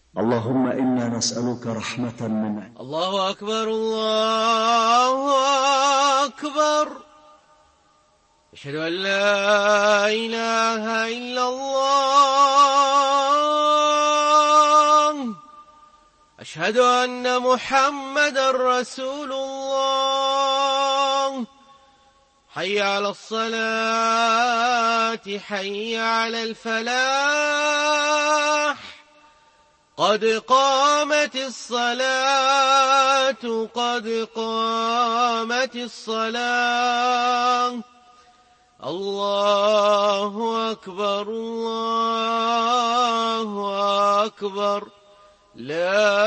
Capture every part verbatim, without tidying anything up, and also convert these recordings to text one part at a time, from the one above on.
اللهم إنا نسألك رحمة من عندك. الله أكبر الله أكبر. أشهد أن لا إله إلا الله. أشهد أن محمدا رسول الله. حي على الصلاة حي على الفلاح. قد قامت الصلاة قد قامت الصلاة. الله أكبر الله أكبر. لا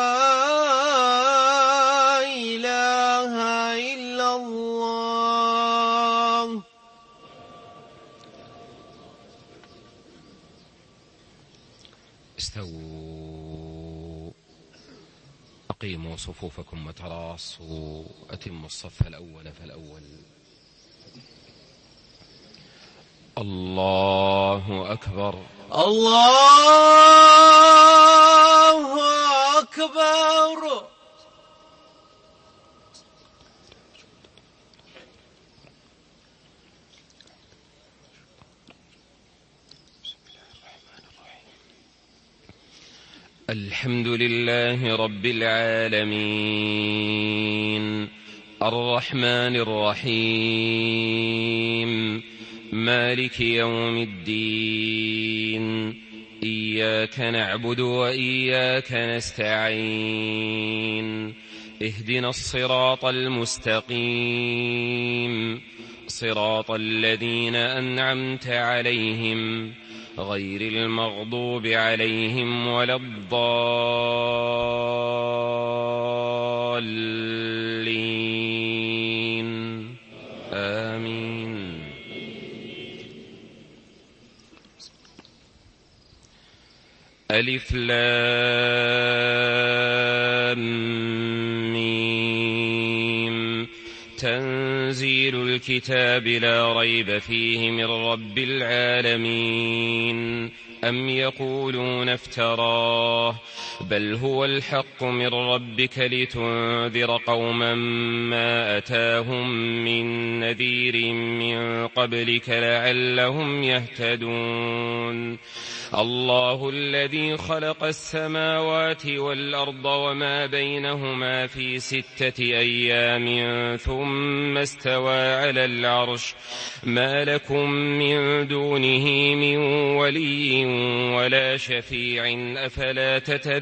إله إلا الله. استووا، أقيموا صفوفكم وتراصوا، أتموا الصف الأول فالأول. الله أكبر الله أكبر. الحمد لله رب العالمين، الرحمن الرحيم، مالك يوم الدين. إياك نعبد وإياك نستعين. اهدنا الصراط المستقيم، صراط الذين أنعمت عليهم غير المغضوب عليهم ولا الضالين. آمين. ألف لام ميم. تنزيل الكتاب لا ريب فيه من رب العالمين. أم يقولون افتراه، بل هو الحق من ربك لتنذر قوما ما أتاهم من نذير من قبلك لعلهم يهتدون. الله الذي خلق السماوات والأرض وما بينهما في ستة أيام ثم استوى على العرش. ما لكم من دونه من ولي ولا شفيع أفلا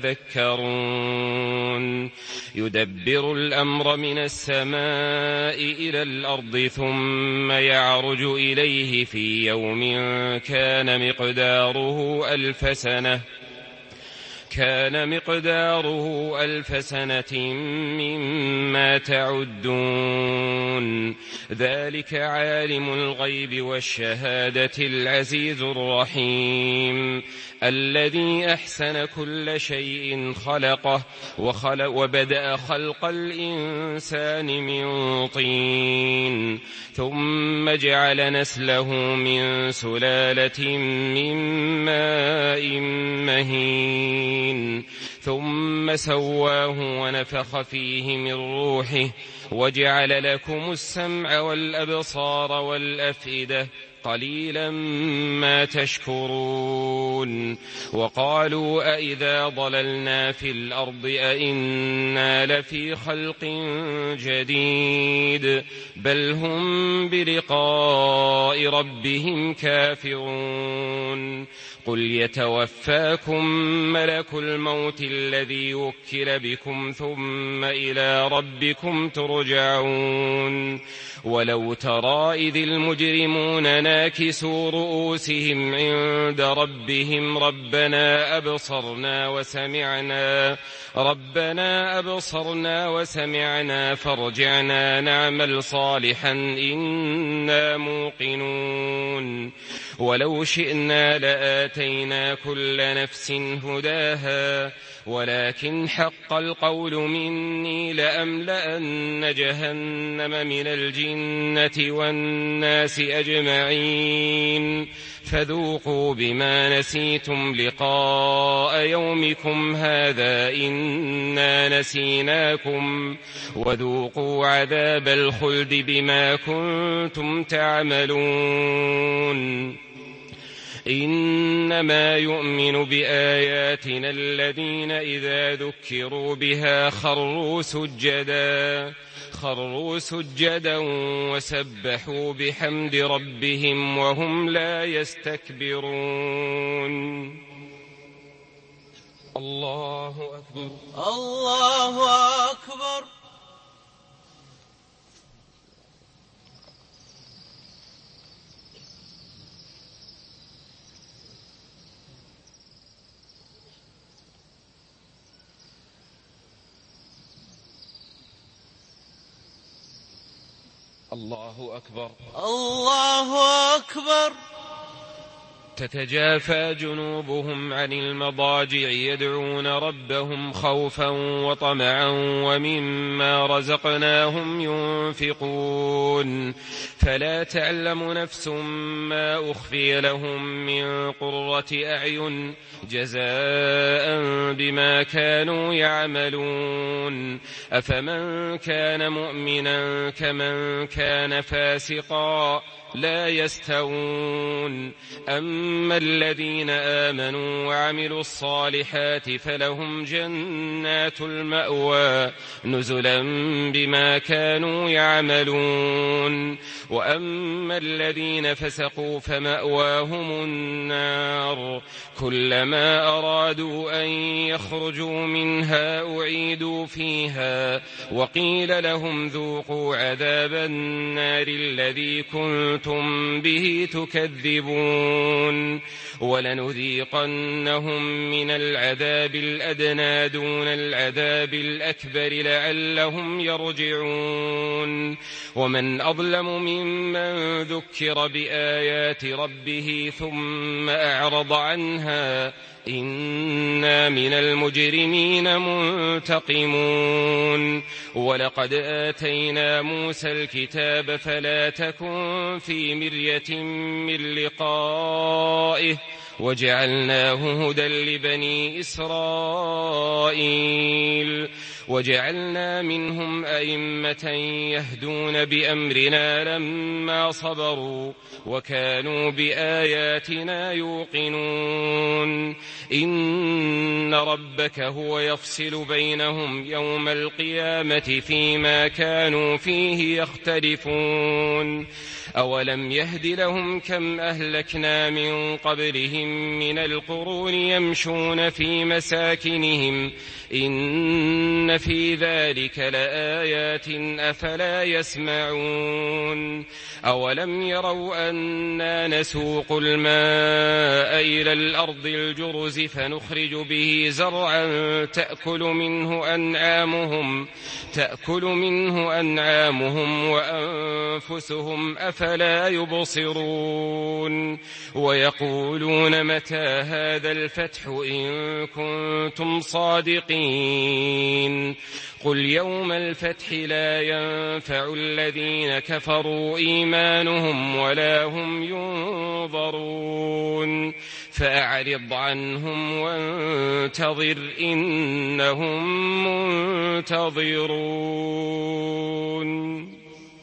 تتذكرون. يدبر الأمر من السماء إلى الأرض ثم يعرج إليه في يوم كان مقداره ألف سنة كان مقداره ألف سنة مما تعدون. ذلك عالم الغيب والشهادة العزيز الرحيم، الذي أحسن كل شيء خلقه وخلق وبدأ خلق الإنسان من طين، ثم جعل نسله من سلالة من ماء مهين، ثم سواه ونفخ فيه من روحه وجعل لكم السمع والأبصار والأفئدة قليلا ما تشكرون. وقالوا أئذا ضللنا في الأرض أئنا لفي خلق جديد، بل هم بلقاء ربهم كافرون. قل يتوفاكم ملك الموت الذي وكل بكم ثم إلى ربكم ترجعون. ولو ترى إذ المجرمون ناكسوا رؤوسهم عند ربهم ربنا أبصرنا وسمعنا ربنا أبصرنا وسمعنا فارجعنا نعمل صالحا إنا موقنون. ولو شئنا لآتينا كل نفس هداها ولكن حق القول مني لأملأن جهنم من الجنة والناس أجمعين. أجمعين فذوقوا بما نسيتم لقاء يومكم هذا إنا نسيناكم وذوقوا عذاب الخلد بما كنتم تعملون إنما يؤمن بآياتنا الذين إذا ذكروا بها خروا سجدا خروا سجدا وسبحوا بحمد ربهم وهم لا يستكبرون. الله أكبر الله أكبر. الله أكبر الله أكبر. تتجافى جنوبهم عن المضاجع يدعون ربهم خوفا وطمعا ومما رزقناهم ينفقون فلا تعلم نفس ما أخفي لهم من قرة أعين جزاء بما كانوا يعملون أفمن كان مؤمنا كمن كان فاسقا لا يستوون أما الذين آمنوا وعملوا الصالحات فلهم جنات المأوى نزلا بما كانوا يعملون وأما الذين فسقوا فمأواهم النار كلما أرادوا أن يخرجوا منها أعيدوا فيها وقيل لهم ذوقوا عذاب النار الذي كنتم به تكذبون ولنذيقنهم من العذاب الأدنى دون العذاب الأكبر لعلهم يرجعون ومن أظلم ممن ذكر بآيات ربه ثم أعرض عنها إنا من المجرمين منتقمون ولقد آتينا موسى الكتاب فلا تكن في مرية من لقائه وجعلناه هدى لبني إسرائيل وجعلنا منهم أئمة يهدون بأمرنا لما صبروا وكانوا بآياتنا يوقنون إن ربك هو يفصل بينهم يوم القيامة فيما كانوا فيه يختلفون أولم يهد لهم كم أهلكنا من قبلهم من القرون يمشون في مساكنهم إن في ذلك لآيات أفلا يسمعون أولم يروا أنا نسوق الماء إلى الأرض الجرز فنخرج به زرعا تأكل منه أنعامهم تأكل منه أنعامهم وأنفسهم أفلا يبصرون ويقولون متى هذا الفتح إن كنتم صادقين قل يوم الفتح لا ينفع الذين كفروا إيمانهم ولا هم ينظرون فأعرض عنهم وانتظر إنهم منتظرون.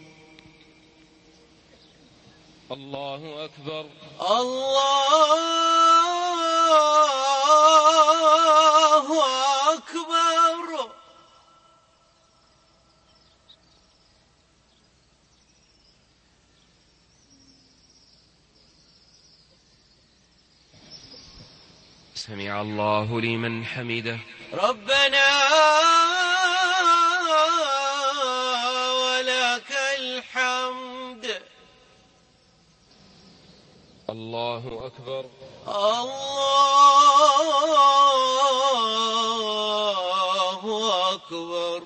الله أكبر الله أكبر. سمع الله لمن حمده ربنا ولك الحمد. الله أكبر الله أكبر.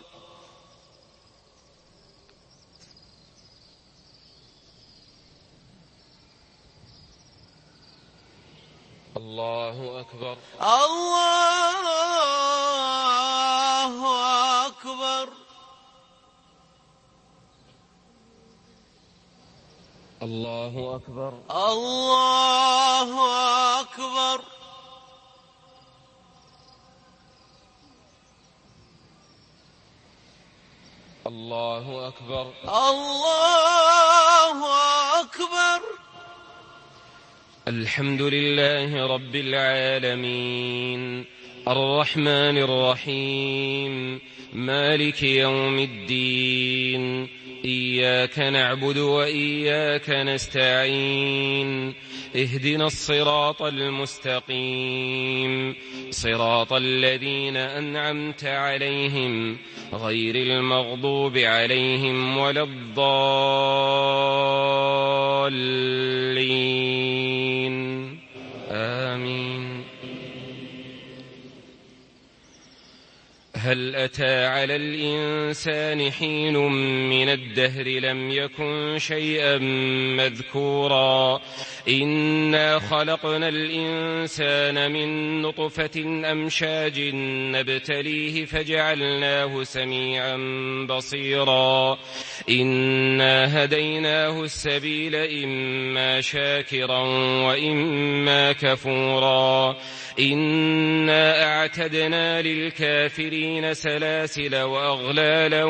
الله أكبر الله أكبر. الله أكبر. الله أكبر. الله أكبر. الله أكبر. الحمد لله رب العالمين الرحمن الرحيم مالك يوم الدين إياك نعبد وإياك نستعين اهدنا الصراط المستقيم صراط الذين أنعمت عليهم غير المغضوب عليهم ولا الضالين آمين. هل أتى على الإنسان حين من الدهر لم يكن شيئا مذكورا إنا خلقنا الإنسان من نطفة أمشاج نبتليه فجعلناه سميعا بصيرا إنا هديناه السبيل إما شاكرا وإما كفورا إنا أعتدنا للكافرين سلاسل وأغلالا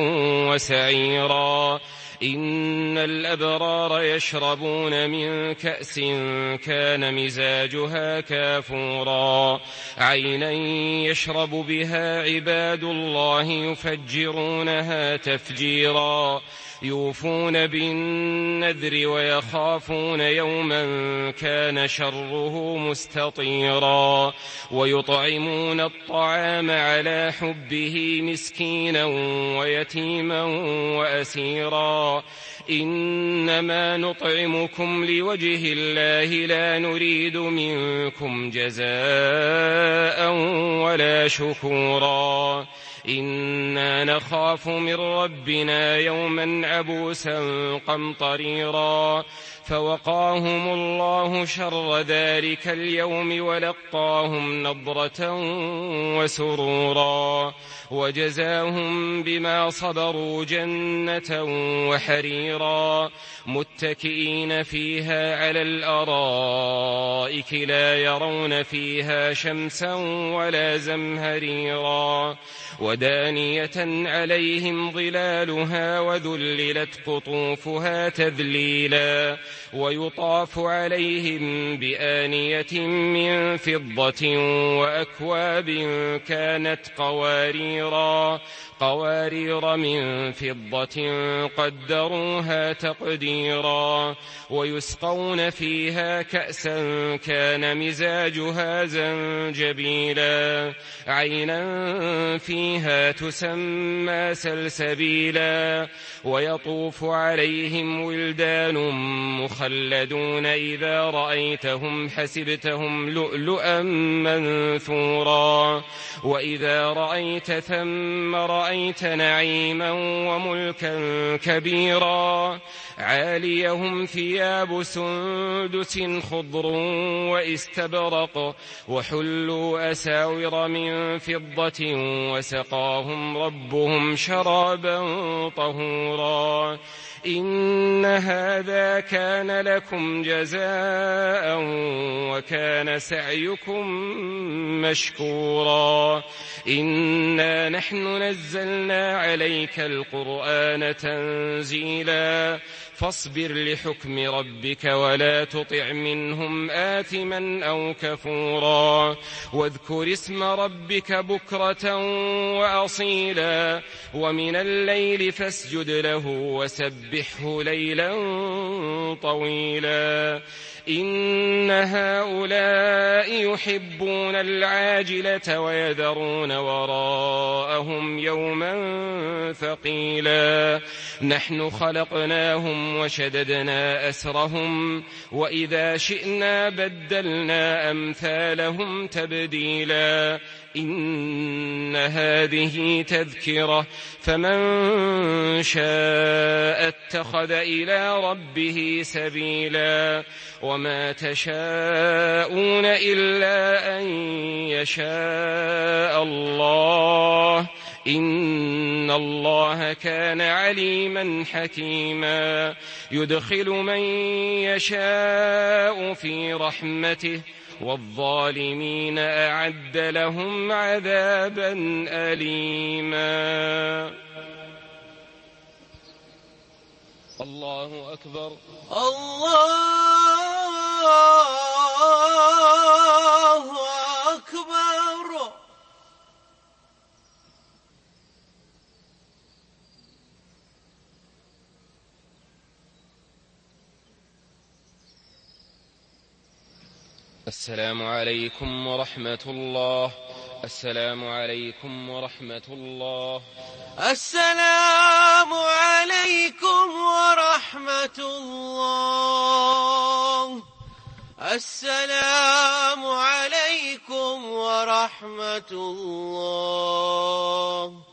وسعيرا إن الأبرار يشربون من كأس كان مزاجها كافورا عينا يشرب بها عباد الله يفجرونها تفجيرا يوفون بالنذر ويخافون يوما كان شره مستطيرا ويطعمون الطعام على حبه مسكينا ويتيما وأسيرا إنما نطعمكم لوجه الله لا نريد منكم جزاء ولا شكورا إنا نخاف من ربنا يوما عبوسا قمطريرا فوقاهم الله شر ذلك اليوم ولقاهم نضرة وسرورا وجزاهم بما صبروا جنة وحريرا متكئين فيها على الأرائك لا يرون فيها شمسا ولا زمهريرا ودانية عليهم ظلالها وذللت قطوفها تذليلا ويطاف عليهم بآنية من فضة وأكواب كانت قواريرا قوارير من فضة قدروها تقديرا ويسقون فيها كأسا كان مزاجها زنجبيلا عينا فيها تسمى سلسبيلا ويطوف عليهم ولدان مخلدون إذا رأيتهم حسبتهم لؤلؤا منثورا وإذا رأيت ثم رأيت نعيما وملكا كبيرا عاليهم ثياب سندس خضر واستبرق وحلوا أساور من فضة وسقاهم ربهم شرابا طهورا إن هذا كان لكم جزاء وكان سعيكم مشكورا إنا نحن نزلنا عليك القرآن تنزيلا فاصبر لحكم ربك ولا تطع منهم آثما أو كفورا واذكر اسم ربك بكرة وأصيلا ومن الليل فاسجد له وسبحه ليلا طويلا إن هؤلاء يحبون العاجلة ويذرون وراءهم يوما ثقيلا نحن خلقناهم وشددنا أسرهم وإذا شئنا بدلنا أمثالهم تبديلا إن هذه تذكرة فمن شاء اتخذ إلى ربه سبيلا وما تشاءون إلا أن يشاء الله الله إن الله كان عليما حكيما يدخل من يشاء في رحمته والظالمين أعد لهم عذابا أليما. الله أكبر. الله أكبر. السلام عليكم ورحمة الله. السلام عليكم ورحمة الله. السلام عليكم ورحمة الله. السلام عليكم ورحمة الله.